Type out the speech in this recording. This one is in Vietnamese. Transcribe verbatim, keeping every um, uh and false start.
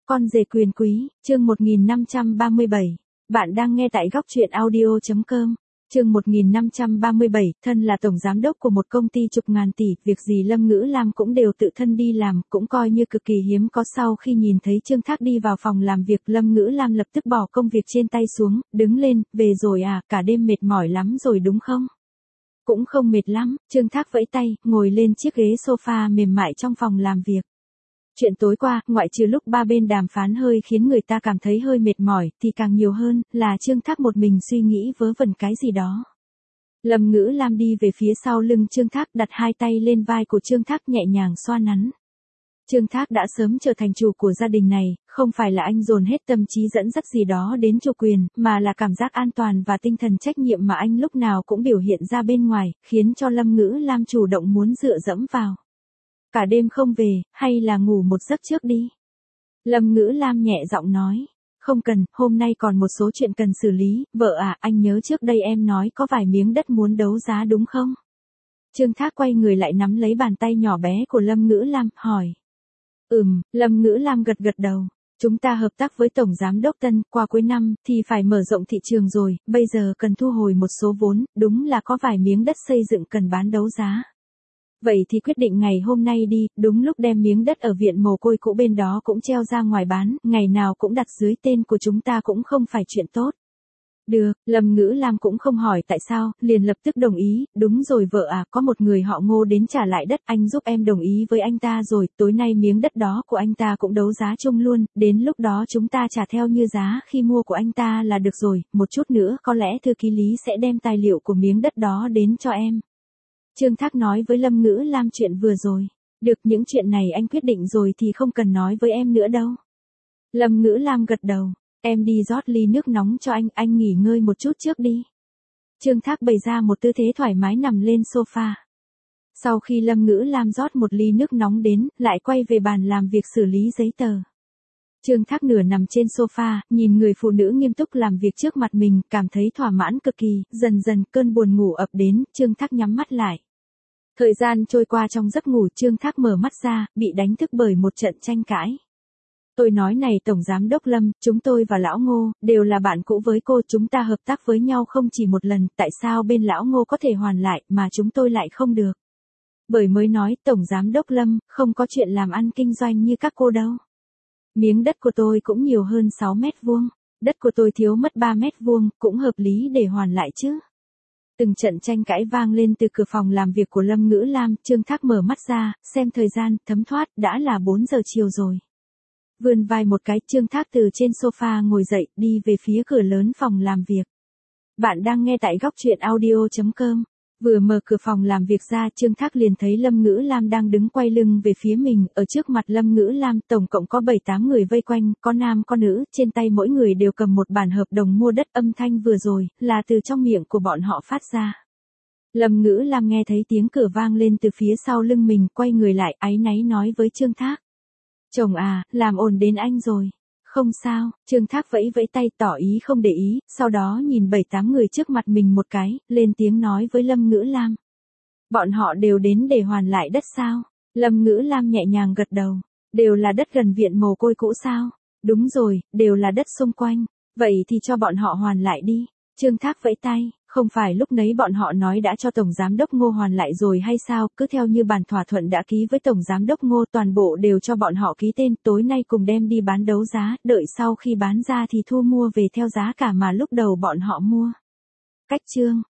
Con rể quyền quý, chương một nghìn năm trăm ba mươi bảy. Bạn đang nghe tại góc truyện audio chấm com. Chương một nghìn năm trăm ba mươi bảy, thân là tổng giám đốc của một công ty chục ngàn tỷ, việc gì Lâm Ngữ Lam cũng đều tự thân đi làm, cũng coi như cực kỳ hiếm có. Sau khi nhìn thấy Trương Thác đi vào phòng làm việc, Lâm Ngữ Lam lập tức bỏ công việc trên tay xuống, đứng lên, về rồi à, cả đêm mệt mỏi lắm rồi đúng không? Cũng không mệt lắm, Trương Thác vẫy tay, ngồi lên chiếc ghế sofa mềm mại trong phòng làm việc. Chuyện tối qua, ngoại trừ lúc ba bên đàm phán hơi khiến người ta cảm thấy hơi mệt mỏi, thì càng nhiều hơn, là Trương Thác một mình suy nghĩ vớ vẩn cái gì đó. Lâm Ngữ Lam đi về phía sau lưng Trương Thác, đặt hai tay lên vai của Trương Thác nhẹ nhàng xoa nắn. Trương Thác đã sớm trở thành chủ của gia đình này, không phải là anh dồn hết tâm trí dẫn dắt gì đó đến chủ quyền, mà là cảm giác an toàn và tinh thần trách nhiệm mà anh lúc nào cũng biểu hiện ra bên ngoài, khiến cho Lâm Ngữ Lam chủ động muốn dựa dẫm vào. Cả đêm không về, hay là ngủ một giấc trước đi. Lâm Ngữ Lam nhẹ giọng nói. Không cần, hôm nay còn một số chuyện cần xử lý, vợ à, anh nhớ trước đây em nói có vài miếng đất muốn đấu giá đúng không? Trương Thác quay người lại nắm lấy bàn tay nhỏ bé của Lâm Ngữ Lam, hỏi. Ừm, Lâm Ngữ Lam gật gật đầu. Chúng ta hợp tác với Tổng Giám đốc Tân, qua cuối năm, thì phải mở rộng thị trường rồi, bây giờ cần thu hồi một số vốn, đúng là có vài miếng đất xây dựng cần bán đấu giá. Vậy thì quyết định ngày hôm nay đi, đúng lúc đem miếng đất ở viện mồ côi cũ bên đó cũng treo ra ngoài bán, ngày nào cũng đặt dưới tên của chúng ta cũng không phải chuyện tốt. Được, Lâm Ngữ Lam cũng không hỏi tại sao, liền lập tức đồng ý, đúng rồi vợ à, có một người họ Ngô đến trả lại đất, anh giúp em đồng ý với anh ta rồi, tối nay miếng đất đó của anh ta cũng đấu giá chung luôn, đến lúc đó chúng ta trả theo như giá khi mua của anh ta là được rồi, một chút nữa có lẽ thư ký Lý sẽ đem tài liệu của miếng đất đó đến cho em. Trương Thác nói với Lâm Ngữ Lam chuyện vừa rồi. Được, những chuyện này anh quyết định rồi thì không cần nói với em nữa đâu. Lâm Ngữ Lam gật đầu. Em đi rót ly nước nóng cho anh, anh nghỉ ngơi một chút trước đi. Trương Thác bày ra một tư thế thoải mái nằm lên sofa. Sau khi Lâm Ngữ Lam rót một ly nước nóng đến, lại quay về bàn làm việc xử lý giấy tờ. Trương Thác nửa nằm trên sofa, nhìn người phụ nữ nghiêm túc làm việc trước mặt mình, cảm thấy thỏa mãn cực kỳ, dần dần cơn buồn ngủ ập đến, Trương Thác nhắm mắt lại. Thời gian trôi qua trong giấc ngủ, Trương Thác mở mắt ra, bị đánh thức bởi một trận tranh cãi. Tôi nói này Tổng Giám đốc Lâm, chúng tôi và Lão Ngô, đều là bạn cũ với cô, chúng ta hợp tác với nhau không chỉ một lần, tại sao bên Lão Ngô có thể hoàn lại, mà chúng tôi lại không được? Bởi mới nói, Tổng Giám đốc Lâm, không có chuyện làm ăn kinh doanh như các cô đâu. Miếng đất của tôi cũng nhiều hơn sáu mét vuông, đất của tôi thiếu mất ba mét vuông, cũng hợp lý để hoàn lại chứ. Từng trận tranh cãi vang lên từ cửa phòng làm việc của Lâm Ngữ Lam, Trương Thác mở mắt ra, xem thời gian, thấm thoát, đã là bốn giờ chiều rồi. Vươn vai một cái, Trương Thác từ trên sofa ngồi dậy, đi về phía cửa lớn phòng làm việc. Bạn đang nghe tại góc truyện audio chấm com. Vừa mở cửa phòng làm việc ra, Trương Thác liền thấy Lâm Ngữ Lam đang đứng quay lưng về phía mình, ở trước mặt Lâm Ngữ Lam, tổng cộng có bảy tám người vây quanh, có nam có nữ, trên tay mỗi người đều cầm một bản hợp đồng mua đất, âm thanh vừa rồi, là từ trong miệng của bọn họ phát ra. Lâm Ngữ Lam nghe thấy tiếng cửa vang lên từ phía sau lưng mình, quay người lại, áy náy nói với Trương Thác. Chồng à, làm ồn đến anh rồi. Không sao, Trương Thác vẫy vẫy tay tỏ ý không để ý, sau đó nhìn bảy tám người trước mặt mình một cái, lên tiếng nói với Lâm Ngữ Lam. Bọn họ đều đến để hoàn lại đất sao? Lâm Ngữ Lam nhẹ nhàng gật đầu. Đều là đất gần viện mồ côi cũ sao? Đúng rồi, đều là đất xung quanh. Vậy thì cho bọn họ hoàn lại đi. Trương Thác vẫy tay, không phải lúc nấy bọn họ nói đã cho Tổng Giám đốc Ngô hoàn lại rồi hay sao, cứ theo như bản thỏa thuận đã ký với Tổng Giám đốc Ngô, toàn bộ đều cho bọn họ ký tên, tối nay cùng đem đi bán đấu giá, đợi sau khi bán ra thì thu mua về theo giá cả mà lúc đầu bọn họ mua. Cách chương.